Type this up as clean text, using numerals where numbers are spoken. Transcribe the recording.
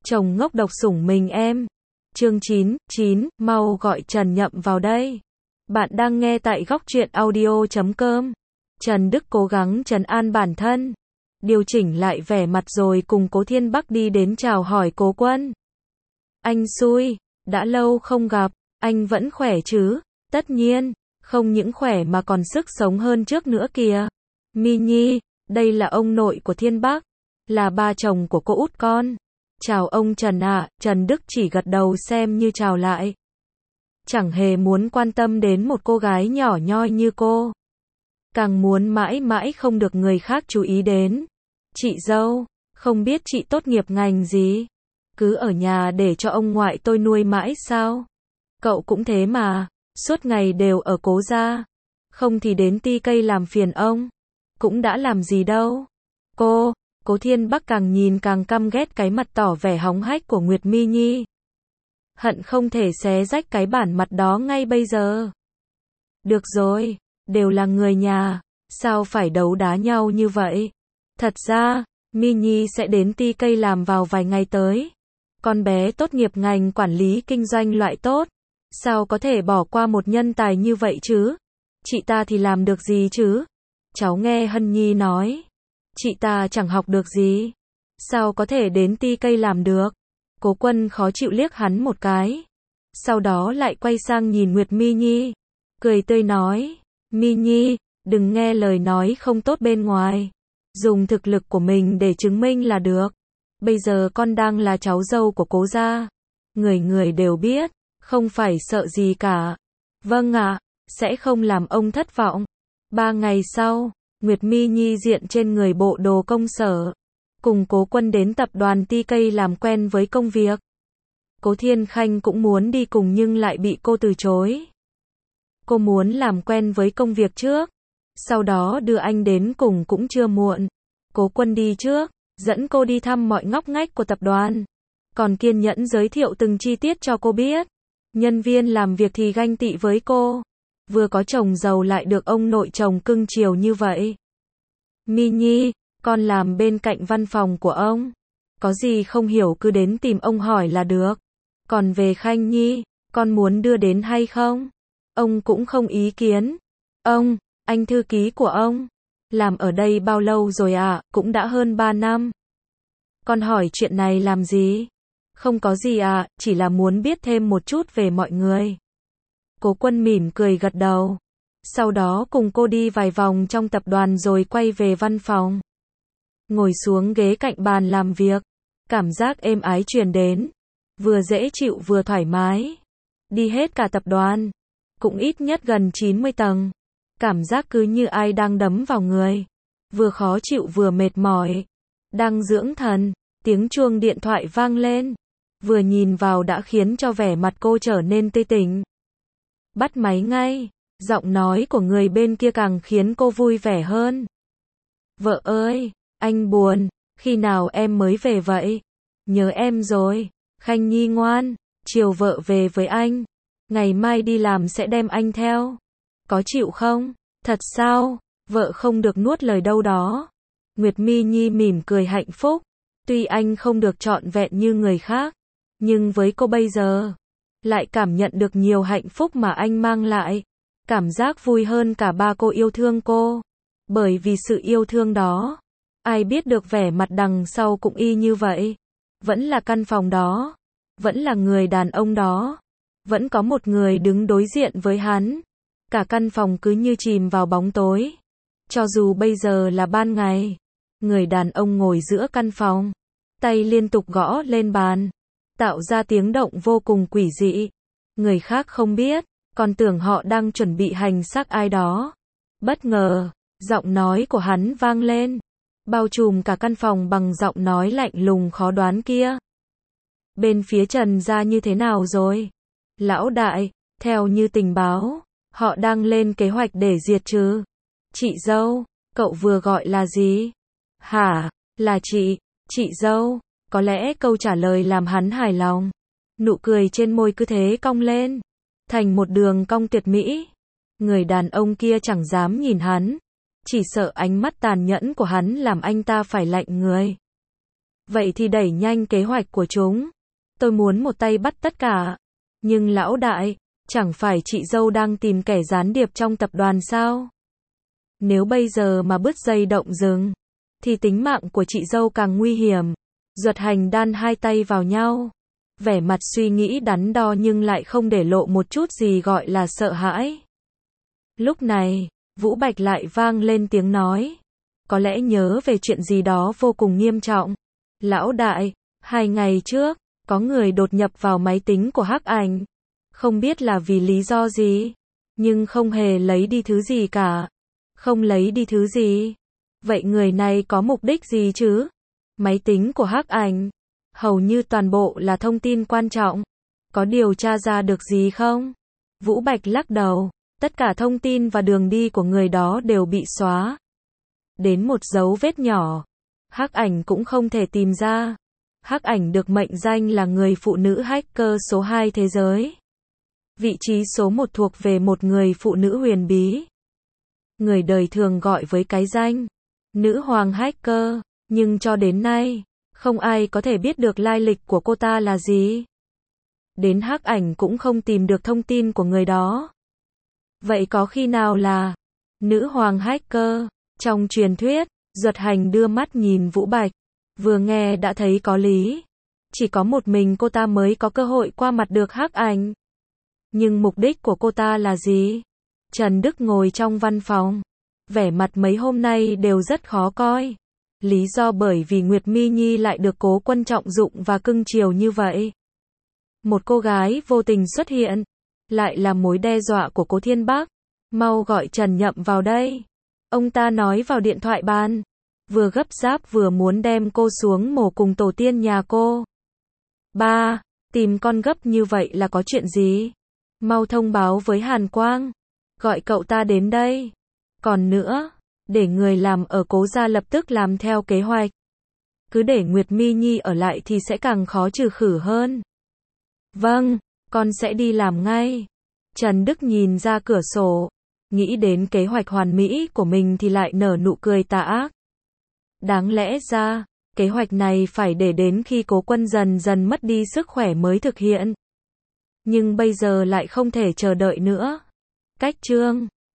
Chồng ngốc độc sủng mình em. Chương 9, mau gọi Trần Nhậm vào đây. Bạn đang nghe tại góc truyện audio.com. Trần Đức cố gắng trấn an bản thân, điều chỉnh lại vẻ mặt rồi cùng Cố Thiên Bắc đi đến chào hỏi Cố Quân. Anh xui, đã lâu không gặp, anh vẫn khỏe chứ? Tất nhiên, không những khỏe mà còn sức sống hơn trước nữa kìa. My Nhi, đây là ông nội của Thiên Bắc, là ba chồng của cô út con. Chào ông Trần ạ. Trần Đức chỉ gật đầu xem như chào lại. Chẳng hề muốn quan tâm đến một cô gái nhỏ nhoi như cô. Càng muốn mãi mãi không được người khác chú ý đến. Chị dâu, không biết chị tốt nghiệp ngành gì? Cứ ở nhà để cho ông ngoại tôi nuôi mãi sao? Cậu cũng thế mà, suốt ngày đều ở Cố gia. Không thì đến Ti Cây làm phiền ông. Cũng đã làm gì đâu. Cố Thiên Bắc càng nhìn càng căm ghét cái mặt tỏ vẻ hóng hách của Nguyệt My Nhi. Hận không thể xé rách cái bản mặt đó ngay bây giờ. Được rồi, đều là người nhà, sao phải đấu đá nhau như vậy? Thật ra, My Nhi sẽ đến Ti Cây làm vào vài ngày tới. Con bé tốt nghiệp ngành quản lý kinh doanh loại tốt, sao có thể bỏ qua một nhân tài như vậy chứ? Chị ta thì làm được gì chứ? Cháu nghe Hân Nhi nói, chị ta chẳng học được gì, sao có thể đến Ti Cây làm được? Cố Quân khó chịu liếc hắn một cái, sau đó lại quay sang nhìn Nguyệt My Nhi, cười tươi nói, My Nhi, đừng nghe lời nói không tốt bên ngoài, dùng thực lực của mình để chứng minh là được. Bây giờ con đang là cháu dâu của Cố gia, người người đều biết, không phải sợ gì cả. Vâng ạ, sẽ không làm ông thất vọng. 3 ngày sau, Nguyệt My Nhi diện trên người bộ đồ công sở, cùng Cố Quân đến tập đoàn Ti Cây làm quen với công việc. Cố Thiên Khanh cũng muốn đi cùng nhưng lại bị cô từ chối. Cô muốn làm quen với công việc trước, sau đó đưa anh đến cùng cũng chưa muộn. Cố Quân đi trước, dẫn cô đi thăm mọi ngóc ngách của tập đoàn, còn kiên nhẫn giới thiệu từng chi tiết cho cô biết. Nhân viên làm việc thì ganh tị với cô, vừa có chồng giàu lại được ông nội chồng cưng chiều như vậy. My Nhi, con làm bên cạnh văn phòng của ông, có gì không hiểu cứ đến tìm ông hỏi là được. Còn về Khanh Nhi, con muốn đưa đến hay không? Ông cũng không ý kiến. Anh thư ký của ông, làm ở đây bao lâu rồi ạ? Cũng đã hơn 3 năm. Con hỏi chuyện này làm gì? Không có gì ạ, chỉ là muốn biết thêm một chút về mọi người. Cố Quân mỉm cười gật đầu, sau đó cùng cô đi vài vòng trong tập đoàn rồi quay về văn phòng. Ngồi xuống ghế cạnh bàn làm việc, cảm giác êm ái truyền đến, vừa dễ chịu vừa thoải mái. Đi hết cả tập đoàn, cũng ít nhất gần 90 tầng, cảm giác cứ như ai đang đấm vào người, vừa khó chịu vừa mệt mỏi. Đang dưỡng thần, tiếng chuông điện thoại vang lên, vừa nhìn vào đã khiến cho vẻ mặt cô trở nên tươi tỉnh. Bắt máy ngay, giọng nói của người bên kia càng khiến cô vui vẻ hơn. Vợ ơi, anh buồn, khi nào em mới về vậy? Nhớ em rồi. Khanh Nhi ngoan, chiều vợ về với anh, ngày mai đi làm sẽ đem anh theo. Có chịu không? Thật sao? Vợ không được nuốt lời đâu đó. Nguyệt My Nhi mỉm cười hạnh phúc, tuy anh không được trọn vẹn như người khác, nhưng với cô bây giờ, lại cảm nhận được nhiều hạnh phúc mà anh mang lại. Cảm giác vui hơn cả ba cô yêu thương cô. Bởi vì sự yêu thương đó, ai biết được vẻ mặt đằng sau cũng y như vậy. Vẫn là căn phòng đó, vẫn là người đàn ông đó, vẫn có một người đứng đối diện với hắn. Cả căn phòng cứ như chìm vào bóng tối. Cho dù bây giờ là ban ngày, người đàn ông ngồi giữa căn phòng, tay liên tục gõ lên bàn, tạo ra tiếng động vô cùng quỷ dị. Người khác không biết, còn tưởng họ đang chuẩn bị hành xác ai đó. Bất ngờ, giọng nói của hắn vang lên, bao trùm cả căn phòng bằng giọng nói lạnh lùng khó đoán kia. Bên phía Trần gia như thế nào rồi? Lão đại, theo như tình báo, họ đang lên kế hoạch để diệt trừ. Chị dâu, cậu vừa gọi là gì? Hả, là chị dâu. Có lẽ câu trả lời làm hắn hài lòng. Nụ cười trên môi cứ thế cong lên, thành một đường cong tuyệt mỹ. Người đàn ông kia chẳng dám nhìn hắn, chỉ sợ ánh mắt tàn nhẫn của hắn làm anh ta phải lạnh người. Vậy thì đẩy nhanh kế hoạch của chúng. Tôi muốn một tay bắt tất cả. Nhưng lão đại, chẳng phải chị dâu đang tìm kẻ gián điệp trong tập đoàn sao? Nếu bây giờ mà bứt dây động rừng, thì tính mạng của chị dâu càng nguy hiểm. Duật Hành đan hai tay vào nhau, vẻ mặt suy nghĩ đắn đo nhưng lại không để lộ một chút gì gọi là sợ hãi. Lúc này, Vũ Bạch lại vang lên tiếng nói. Có lẽ nhớ về chuyện gì đó vô cùng nghiêm trọng. Lão đại, 2 ngày trước, có người đột nhập vào máy tính của Hắc Ảnh. Không biết là vì lý do gì, nhưng không hề lấy đi thứ gì cả. Không lấy đi thứ gì? Vậy người này có mục đích gì chứ? Máy tính của Hắc Ảnh, hầu như toàn bộ là thông tin quan trọng. Có điều tra ra được gì không? Vũ Bạch lắc đầu. Tất cả thông tin và đường đi của người đó đều bị xóa. Đến một dấu vết nhỏ, Hắc Ảnh cũng không thể tìm ra. Hắc Ảnh được mệnh danh là người phụ nữ hacker số 2 thế giới. Vị trí số 1 thuộc về một người phụ nữ huyền bí. Người đời thường gọi với cái danh Nữ Hoàng Hacker, nhưng cho đến nay, không ai có thể biết được lai lịch của cô ta là gì. Đến Hắc Ảnh cũng không tìm được thông tin của người đó. Vậy có khi nào là Nữ Hoàng Hacker? Trong truyền thuyết, Duật Hành đưa mắt nhìn Vũ Bạch, vừa nghe đã thấy có lý. Chỉ có một mình cô ta mới có cơ hội qua mặt được Hắc Ảnh. Nhưng mục đích của cô ta là gì? Trần Đức ngồi trong văn phòng, vẻ mặt mấy hôm nay đều rất khó coi. Lý do bởi vì Nguyệt Mi Nhi lại được Cố Quân trọng dụng và cưng chiều như vậy. Một cô gái vô tình xuất hiện, lại là mối đe dọa của Cố Thiên Bắc. Mau gọi Trần Nhậm vào đây. Ông ta nói vào điện thoại bàn, vừa gấp gáp vừa muốn đem cô xuống mổ cùng tổ tiên nhà cô. Ba, tìm con gấp như vậy là có chuyện gì? Mau thông báo với Hàn Quang, gọi cậu ta đến đây. Còn nữa, để người làm ở Cố gia lập tức làm theo kế hoạch. Cứ để Nguyệt Mi Nhi ở lại thì sẽ càng khó trừ khử hơn. Vâng, con sẽ đi làm ngay. Trần Đức nhìn ra cửa sổ, nghĩ đến kế hoạch hoàn mỹ của mình thì lại nở nụ cười tà ác. Đáng lẽ ra, kế hoạch này phải để đến khi Cố Quân dần dần mất đi sức khỏe mới thực hiện. Nhưng bây giờ lại không thể chờ đợi nữa. Cách chương